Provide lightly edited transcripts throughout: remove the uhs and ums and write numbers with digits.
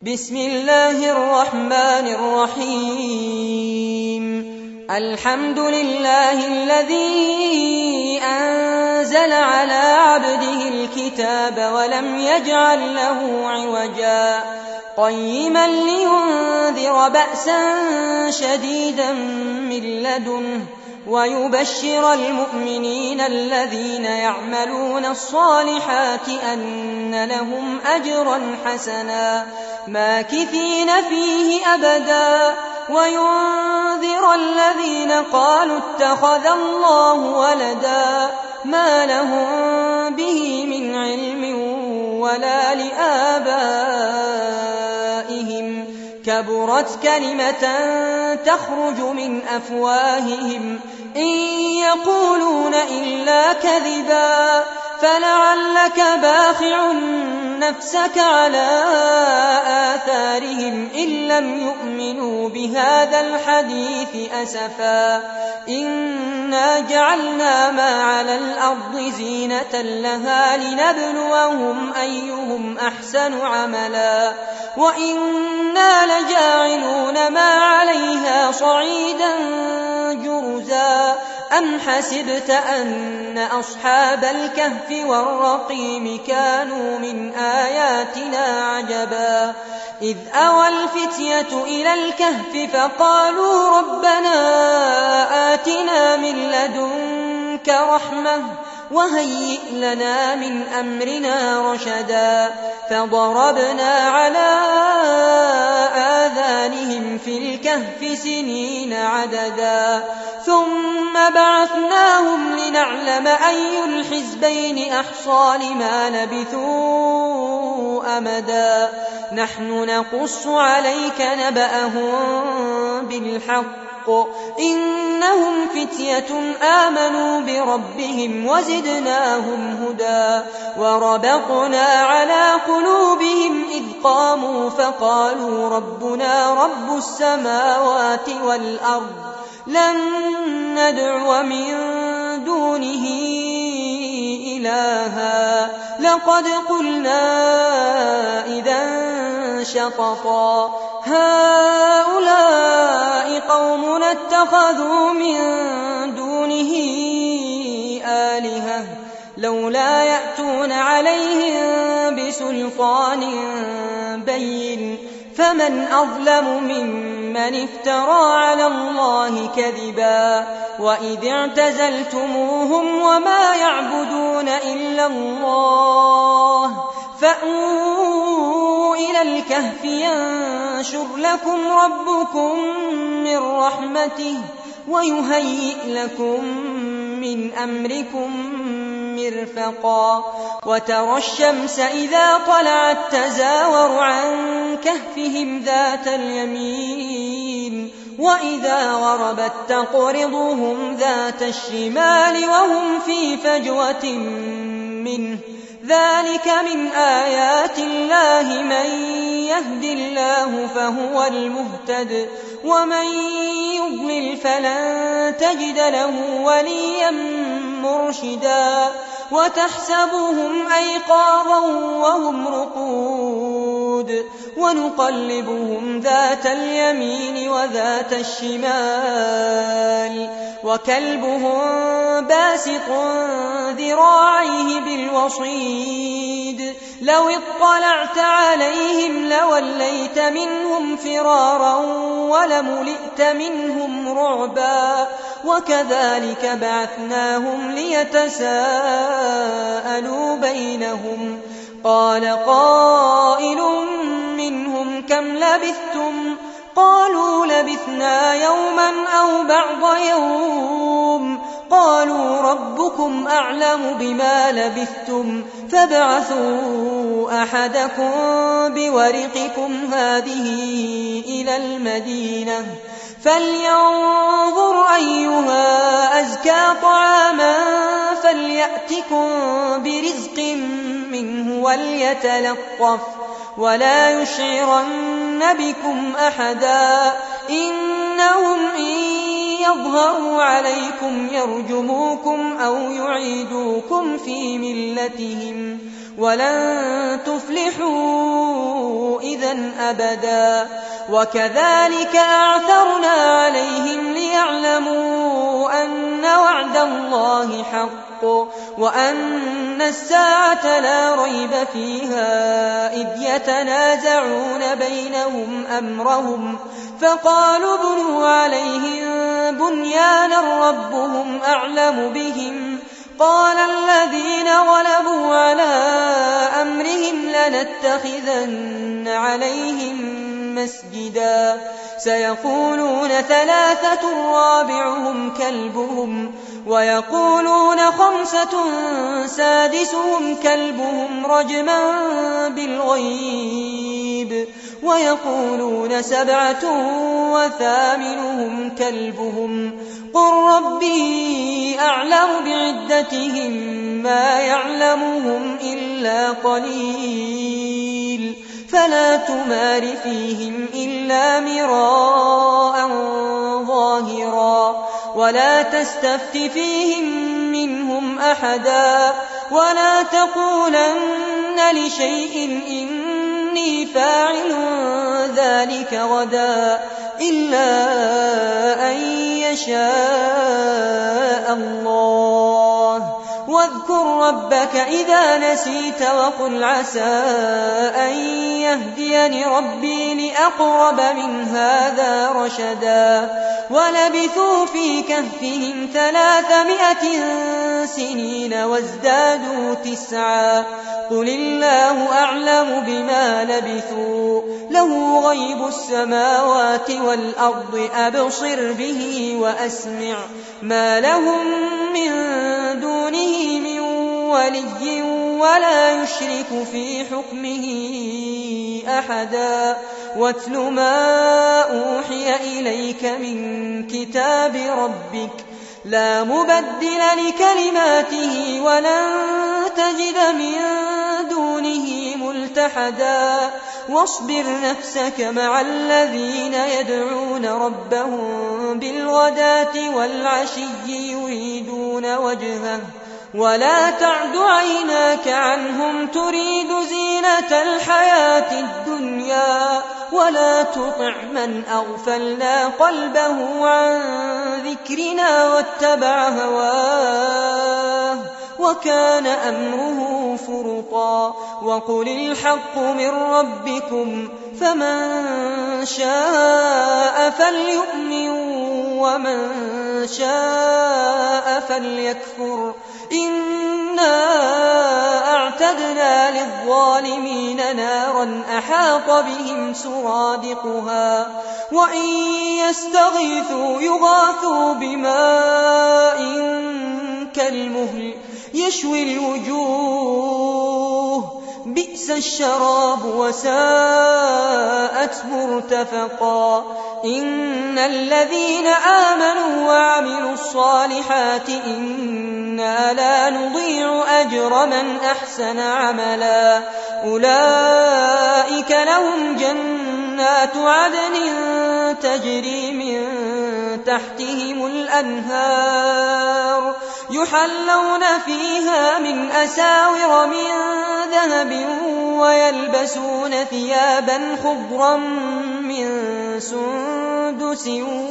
بسم الله الرحمن الرحيم. الحمد لله الذي أنزل على عبده الكتاب ولم يجعل له عوجا قيما لينذر بأسا شديدا من لدنه ويبشر المؤمنين الذين يعملون الصالحات أن لهم أجرا حسنا ماكثين فيه أبدا وينذر الذين قالوا اتخذ الله ولدا ما لهم به من علم ولا لآبائهم كبرت كلمة تخرج من أفواههم إن يقولون إلا كذبا فلعلك باخع نفسك على آثارهم إن لم يؤمنوا بهذا الحديث أسفا إنا جعلنا ما على الأرض زينة لها لنبلوهم أيهم أحسن عملا وإنا لجاعلون ما عليها صعيدا جرزا أم حسبت أن أصحاب الكهف والرقيم كانوا من آياتنا عجبا إذ أوى الفتية إلى الكهف فقالوا ربنا آتنا من لدنك رحمة وهيئ لنا من أمرنا رشدا فضربنا على آذانهم في الكهف سنين عددا ثم بعثناهم لنعلم أي الحزبين أحصى لما لبثوا أمدا نحن نقص عليك نبأهم بالحق إنهم فتية آمنوا بربهم وزدناهم هدى وربطنا على قلوبهم إذ قاموا فقالوا ربنا رب السماوات والأرض لن ندعو من دونه إلها لقد قلنا إذا شططا هؤلاء قومنا اتخذوا من دونه آلهة لولا يأتون عليهم بسلطان بين فمن أظلم ممن افترى على الله كذبا وإذ اعتزلتموهم وما يعبدون إلا الله فأووا إلى الكهف ينشر لكم ربكم من رحمته ويهيئ لكم من أمركم مرفقا وترى الشمس إذا طلعت تزاور عن كهفهم ذات اليمين وإذا غربت تقرضهم ذات الشمال وهم في فجوة منه ذلك من آيات الله من يهد الله فهو المهتد ومن يضلل فلن تجد له وليا مرشدا وتحسبهم أيقاظا وهم رقود ونقلبهم ذات اليمين وذات الشمال وكلبهم باسط ذراعيه بالوصيد لو اطلعت عليهم لوليت منهم فرارا ولملئت منهم رعبا وكذلك بعثناهم ليتساءلوا بينهم قال قائل منهم كم لبثتم قالوا لبثنا يوما أو بعض يوم قالوا ربكم أعلم بما لبثتم فابعثوا أحدكم بورقكم هذه إلى المدينة فلينظر أيها أزكى طعاما فليأتكم برزق منه وليتلطف ولا يشعرن بكم أحدا إنهم إن يظهروا عليكم يرجموكم أو يعيدوكم في ملتهم ولن تفلحوا إذًا أبدا. وكذلك أعثرنا عليهم ليعلموا أن وعد الله حق وأن الساعة لا ريب فيها إذ يتنازعون بينهم أمرهم فقالوا ابنوا عليهم بنيانا ربهم أعلم بهم قال الذين غلبوا على أمرهم لنتخذن عليهم مسجدا سيقولون ثلاثة رابعهم كلبهم ويقولون خمسة سادسهم كلبهم رجما بالغيب ويقولون سبعة وثامنهم كلبهم قل ربي أعلم بعدتهم ما يعلمهم إلا قليل فلا تمار فيهم إلا مراء ظاهرا ولا تستفت فيهم منهم أحدا ولا تقولن لشيء إني فاعل ذلك غدا إلا أن يشاء الله واذكر ربك إذا نسيت وقل عسى أن يهديني ربي لأقرب من هذا رشدا ولبثوا في كهفهم 300 سنين وازدادوا 9 قل الله أعلم بما لبثوا له غيب السماوات والأرض أبصر به وأسمع ما لهم من دونه من ولي ولا يشرك في حكمه أحدا واتل ما أوحي إليك من كتاب ربك لا مبدل لكلماته ولن تجد من دونه ملتحدا واصبر نفسك مع الذين يدعون ربهم بالغداة والعشي يريدون وجهه ولا تعد عيناك عنهم تريد زينة الحياة الدنيا ولا تطع من أغفلنا قلبه عن ذكرنا واتبع هواه وكان أمره فرطا وقل الحق من ربكم فمن شاء فليؤمن ومن شاء فليكفر إنا أعتدنا للظالمين نارا أحاط بهم سرادقها وإن يستغيثوا يغاثوا بماء كالمهل يشوي الوجوه بئس الشراب وساءت مرتفقا إن الذين آمنوا وعملوا الصالحات إنا لا نضيع أجر من أحسن عملا أولئك لهم جنات عدن تجري من تحتهم الأنهار يحلون فيها من أساور من ذهب ويلبسون ثيابا خضرا من سندس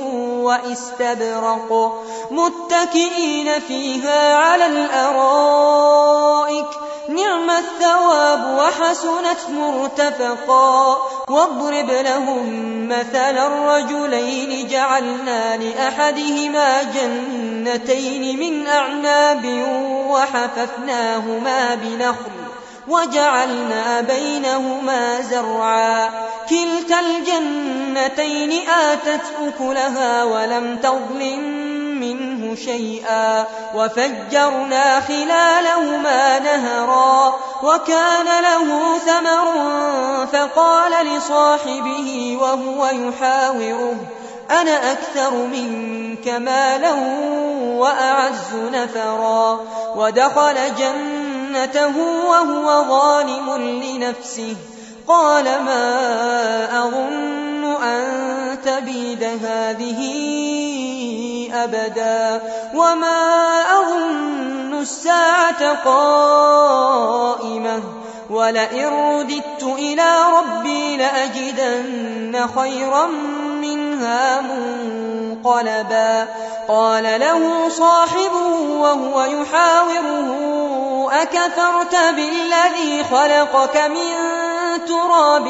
وإستبرق متكئين فيها على الأرائك نعم الثواب وحسنت مرتفقا واضرب لهم مثل الرجلين جعلنا لأحدهما جنتين من أعناب وحففناهما بنخل وجعلنا بينهما زرعا كلتا الجنتين آتت أكلها ولم تظلم منه شيئا وفجرنا خلالهما نهرا وكان له ثمر فقال لصاحبه وهو يحاوره أنا أكثر منك مالا وأعز نفرا ودخل جنته وهو ظالم لنفسه قال ما أظن أن تبيد هذه أبدا وما أظن الساعة قائمة ولئن رددت إلى ربي لأجدن خيرا منها منقلبا قال له صاحبه وهو يحاوره أكفرت بالذي خلقك من تراب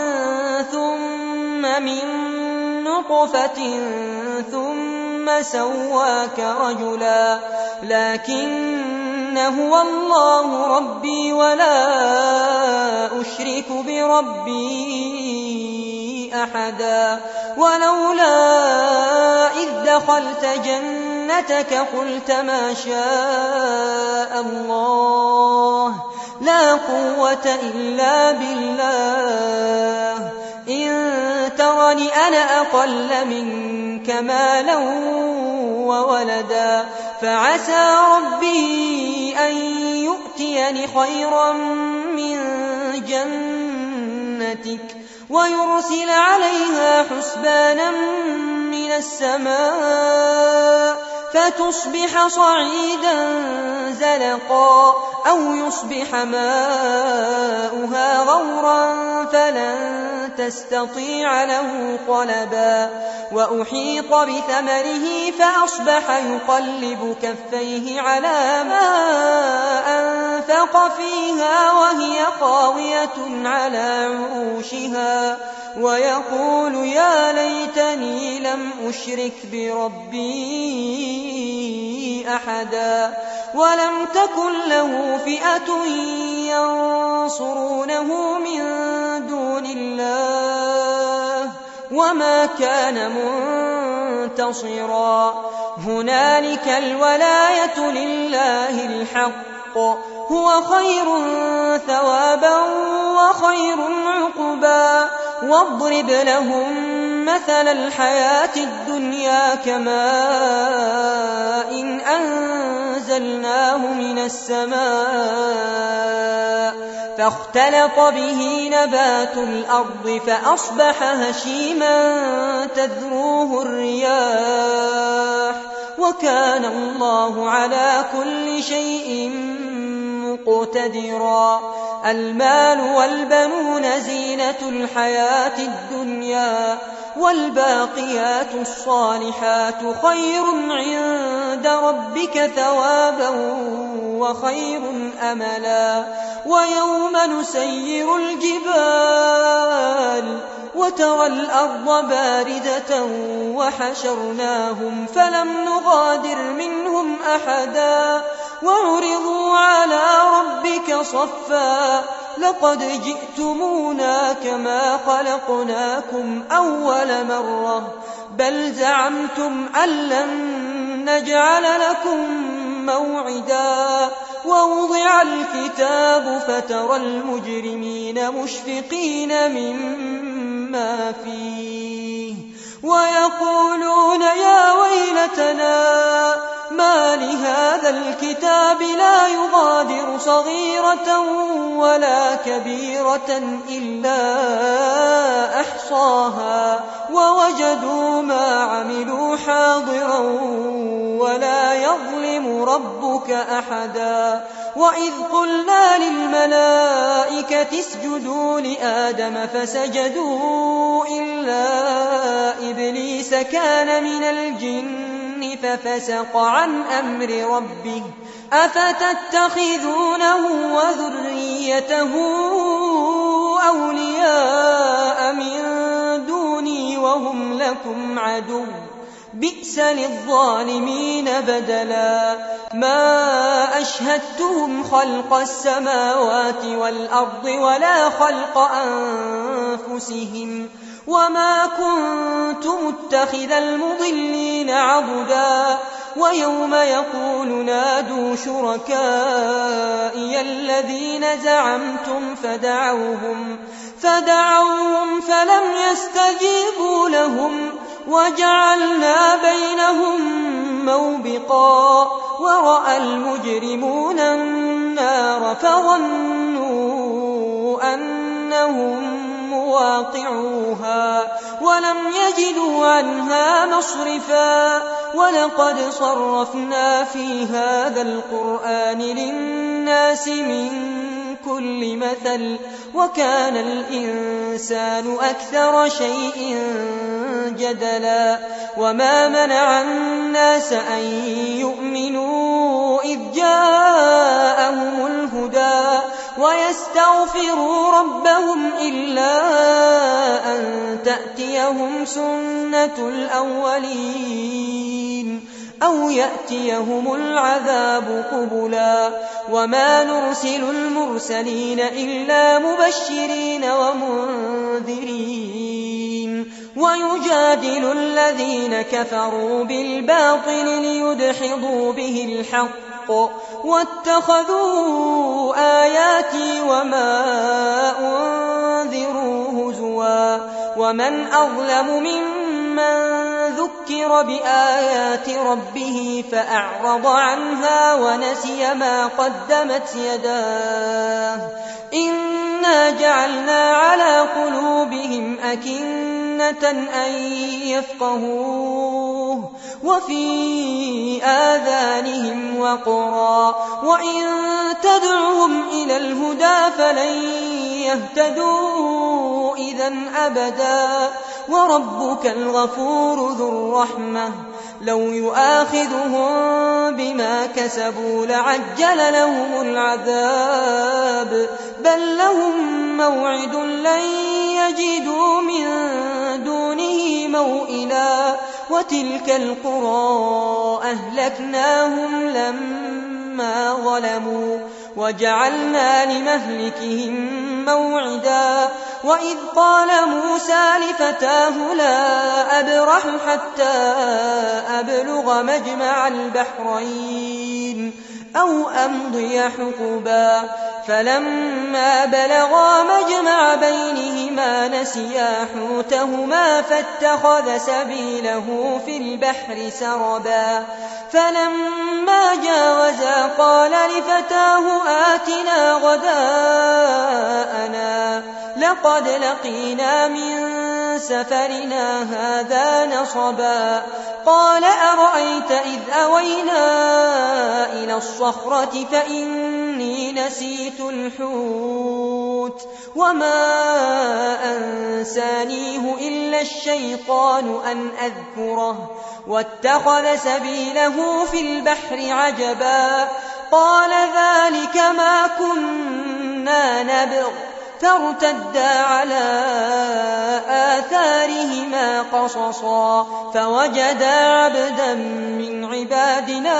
ثم من نطفة ثم سواك رجلا لكن هو الله ربي ولا أشرك بربي أحدا ولولا إذ دخلت جنتك قلت ما شاء الله لا قوة إلا بالله إن ترني أنا أقل منك مالا وولدا فعسى ربي أن يؤتيني خيرا من جنتك ويرسل عليها حسبانا من السماء فتصبح صعيدا زلقا أو يصبح ماؤها غورا فلن تستطيع له طلبا وأحيط بثمره فأصبح يقلب كفيه على ما أنفق فيها وهي خاوية على عروشها ويقول يا ليتني لم أشرك بربي أحدا ولم تكن له فئة ينصرونه من دون الله وما كان منتصرا هنالك الولاية لله الحق هو خير ثوابا وخير عقبا واضرب لهم مثل الحياة الدنيا كماء إن أنزلناه من السماء فاختلط به نبات الأرض فأصبح هشيما تذروه الرياح وكان الله على كل شيء مقتدرا المال والبنون زينة الحياة الدنيا والباقيات الصالحات خير عند ربك ثوابا وخير أملا ويوم نسير الجبال وترى الأرض باردة وحشرناهم فلم نغادر منهم أحدا وعرضوا على ربك صفا لقد جئتمونا كما خلقناكم أول مرة بل زعمتم أن لن نجعل لكم موعدا ووضع الكتاب فترى المجرمين مشفقين مما فيه ويقولون يا ويلتنا ما لهذا الكتاب لا يغادر صغيرة ولا كبيرة إلا أحصاها ووجدوا ما عملوا حاضرا ولا يظلم ربك أحدا وإذ قلنا للملائكة اسجدوا لآدم فسجدوا إلا إبليس كان من الجن ففسق عن أمر ربه أفتتخذونه وذريته أولياء من دوني وهم لكم عدو بئس للظالمين بدلا ما أشهدتهم خلق السماوات والأرض ولا خلق أنفسهم وما كنت متخذ المضلين عضدا ويوم يقول نادوا شركائي الذين زعمتم فدعوهم فلم يستجيبوا لهم وجعلنا بينهم موبقا ورأى المجرمون النار فظنوا أنهم مواقعوها ولم يجدوا عنها مصرفا ولقد صرفنا في هذا القرآن للناس من كل مثل وكان الإنسان أكثر شيء جدلا وما منع الناس أن يؤمنوا إذ جاءهم الهدى ويستغفروا ربهم إلا أن تأتيهم سنة الأولين أو يأتيهم العذاب قبلا وما نرسل المرسلين إلا مبشرين ومنذرين ويجادل الذين كفروا بالباطل ليدحضوا به الحق واتخذوا آياتي وما أنذروا هزوا ومن أظلم ممن ذكر بآيات ربه فأعرض عنها ونسي ما قدمت يداه إنا جعلنا على قلوبهم أكنة أن يفقهوه وفي آذانهم وقرا وإن تدعهم إلى الهدى فلن يهتدوا إذن أبدا وربك الغفور ذو الرحمة لو يؤاخذهم بما كسبوا لعجل لهم العذاب بل لهم موعد لن يجدوا من دونه موئلا وتلك القرى أهلكناهم لما ظلموا وجعلنا لمهلكهم موعدا وإذ قال موسى لفتاه لا أبرح حتى أبلغ مجمع البحرين أو أمضي حقبا فلما بلغا مجمع بينهما نسيا حوتهما فاتخذ سبيله في البحر سربا فلما جاوزا قال لفتاه آتنا غداءنا لقد لقينا من سفرنا هذا نصبا قال أرأيت إذ أوينا إلى الصخرة فإني نسيت الحوت وما أنسانيه إلا الشيطان أن أذكره واتخذ سبيله في البحر عجبا قال ذلك ما كنا نبغ فارتدا على آثارهما قصصا فوجدا عبدا من عبادنا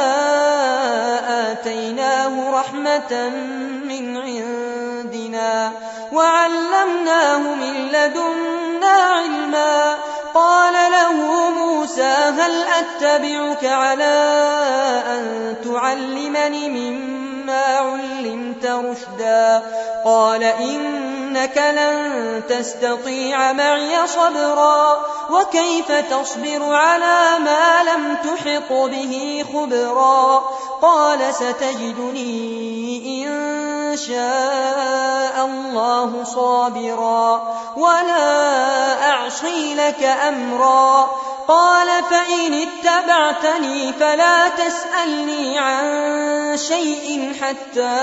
آتيناه رحمة من عندنا وعلمناه من لدنا علما قال له موسى هل أتبعك على أن تعلمني مما علمت رشدا قال إنك لن تستطيع معي صبرا وكيف تصبر على ما لم تحط به خبرا قال ستجدني إن شاء الله صابرا ولا أعصي لك أمرا قال فإن اتبعتني فلا تسألني عن شيء حتى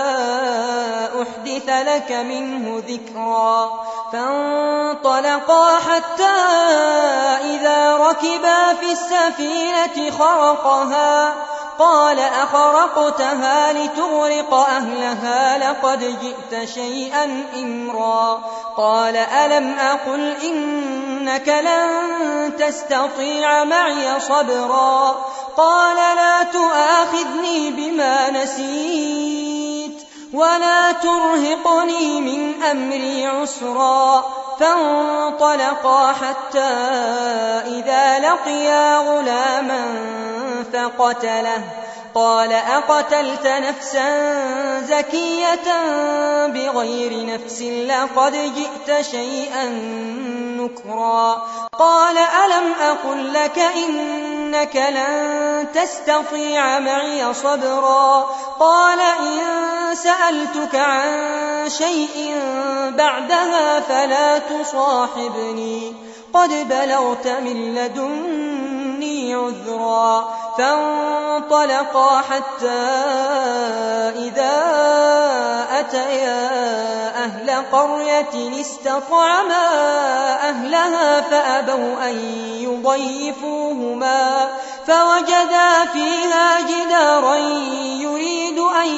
أحدث لك منه ذكرا فانطلقا حتى إذا ركبا في السفينة خرقها قال أخرقتها لتغرق أهلها لقد جئت شيئا إمرا قال ألم أقل إنك لن تستطيع معي صبرا قال لا تؤاخذني بما نسيت ولا ترهقني من أمري عسرا فانطلقا حتى إذا لقيا غلاما فقتله قال أقتلت نفسا زكية بغير نفس لقد جئت شيئا نكرا قال ألم أقل لك إنك لن تستطيع معي صبرا قال إن سألتك عن شيء بعدها فلا تصاحبني قد بلغت من لدني عذرا فانطلقا حتى إذا أتيا أهل قرية استطعما أهلها فأبوا أن يضيفوهما فوجدا فيها جدارا يريد أن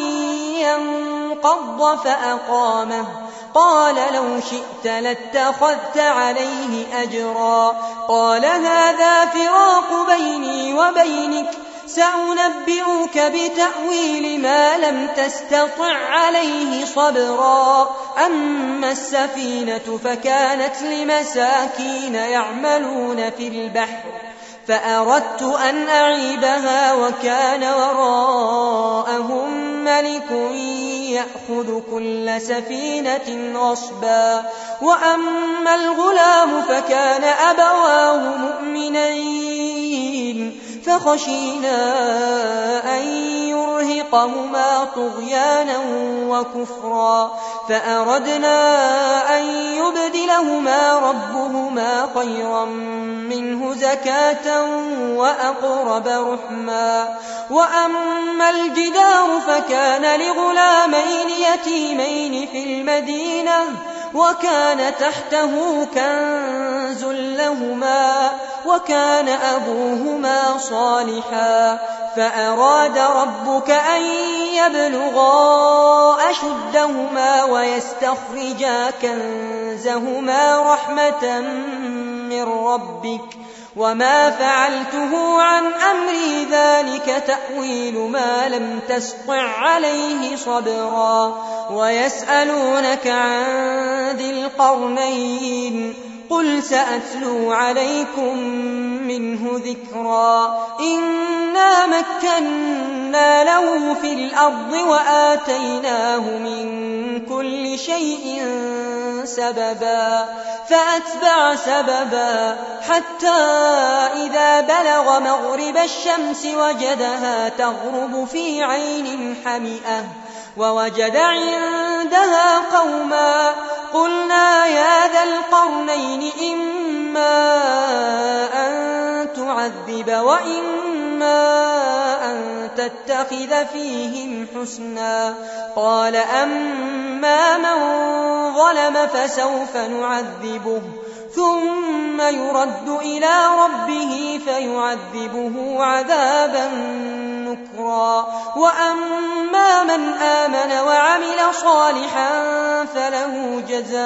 ينقض فأقامه قال لو شئت لاتخذت عليه أجرا قال هذا فراق بيني وبينك سأنبئك بتأويل ما لم تستطع عليه صبرا أما السفينة فكانت لمساكين يعملون في البحر فأردت أن أعيبها وكان وراءهم ملك يأخذ كل سفينة غصبا وأما الغلام فكان أبواه مؤمنين فخشينا أن يرهقهما طغيانا وكفرا فأردنا أن يبدلهما ربهما خيرا منه زكاة وأقرب رحما وأما الجدار فكان لغلامين يتيمين في المدينة وكان تحته كنز لهما وكان أبوهما صالحا فأراد ربك أن يبلغا أشدهما ويستخرجا كنزهما رحمة من ربك وما فعلته عن أمري ذلك تأويل ما لم تسطع عليه صبرا ويسألونك عن ذي القرنين قل سأتلو عليكم منه ذكرا إنا مكنا له في الأرض وآتيناه من كل شيء سببا فأتبع سببا حتى إذا بلغ مغرب الشمس وجدها تغرب في عين حمئة ووجد عندها قوما قلنا يا ذا القرنين إما أن تعذب وإما أن تتخذ فيهم حسنا قال أما من ظلم فسوف نعذبه ثم يرد إلى ربه فيعذبه عذابا نكرا وأما من آمن وعمل صالحا فله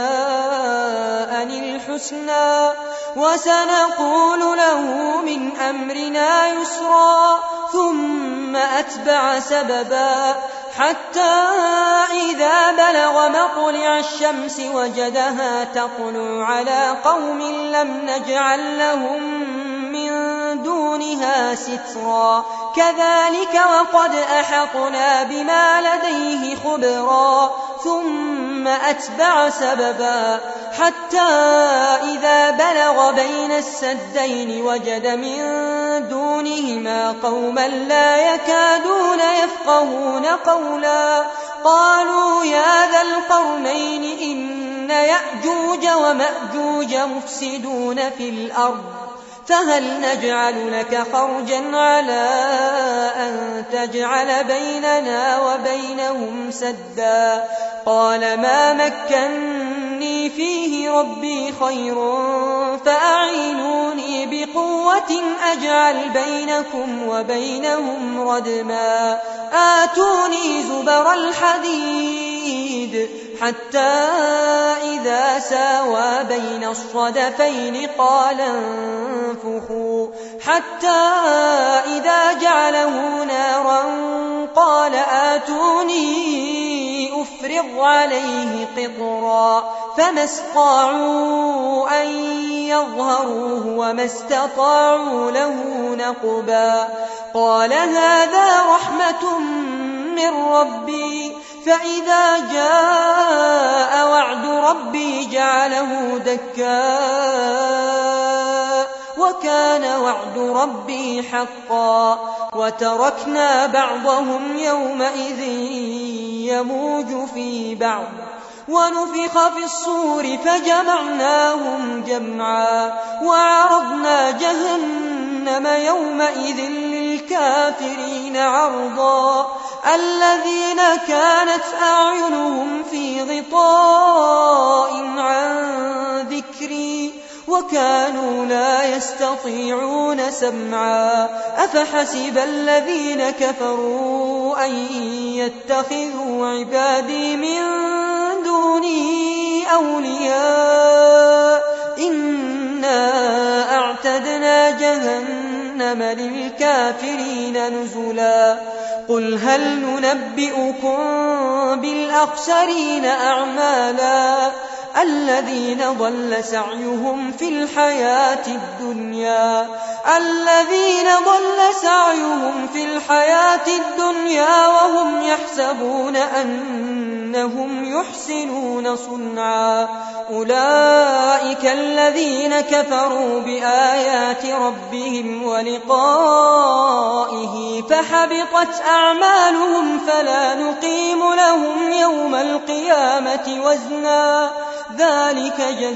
جزاء الحسنى وسنقول له من أمرنا يسرا ثم أتبع سببا حتى إذا بلغ مطلع الشمس وجدها تطلع على قوم لم نجعل لهم من دونها سترا كذلك وقد أحطنا بما لديه خبرا ثم أتبع سببا حتى إذا بلغ بين السدين وجد من دونهما قوما لا يكادون يفقهون قولا قالوا يا ذا القرنين إن يأجوج ومأجوج مفسدون في الأرض فهل نجعل لك خرجا على أن تجعل بيننا وبينهم سدا قال ما مكني فيه ربي خير فأعينوني بقوة أجعل بينكم وبينهم ردما آتوني زبر الحديد حتى إذا ساوى بين الصدفين قال انفخوا حتى إذا جعله نارا قال آتوني أفرغ عليه قطرا فما استطاعوا أن يظهروه وما استطاعوا له نقبا قال هذا رحمة من ربي فإذا جاء وعد ربي جعله دكا وكان وعد ربي حقا وتركنا بعضهم يومئذ يموج في بعض ونفخ في الصور فجمعناهم جمعا وعرضنا جهنم جهنم يومئذ للكافرين عرضا الذين كانت أعينهم في غطاء عن ذكري وكانوا لا يستطيعون سمعا أفحسب الذين كفروا أن يتخذوا عبادي من دوني أولياء إنا أعتدنا جهنم للكافرين نزلا قل هل ننبئكم بالأخسرين أعمالا الذين ضل سعيهم في الحياة الدنيا وهم يحسبون أنهم يحسنون صنعا أولئك الذين كفروا بآيات ربهم ولقائه فحبطت أعمالهم فلا نقيم لهم يوم القيامة وزنا ذلك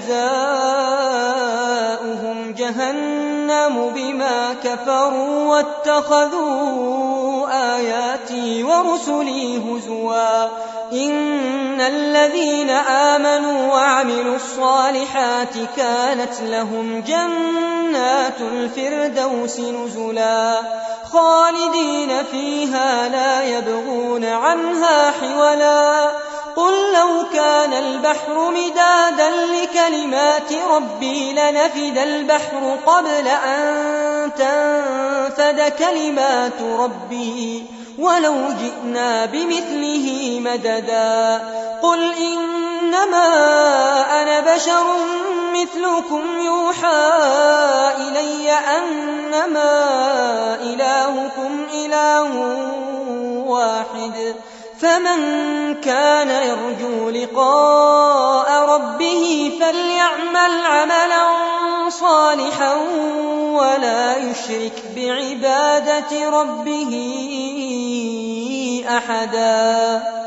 جزاؤهم جهنم بما كفروا واتخذوا آياتي ورسلي هزوا إن الذين آمنوا وعملوا الصالحات كانت لهم جنات الفردوس نزلا خالدين فيها لا يبغون عنها حولا قل لو كان البحر مدادا لكلمات ربي لنفد البحر قبل أن تنفد كلمات ربي ولو جئنا بمثله مددا قل إنما أنا بشر مثلكم يوحى إلي أنما إلهكم إله واحد فمن كان يرجو لقاء ربه فليعمل عملا صالحا ولا يشرك بعبادة ربه أحدا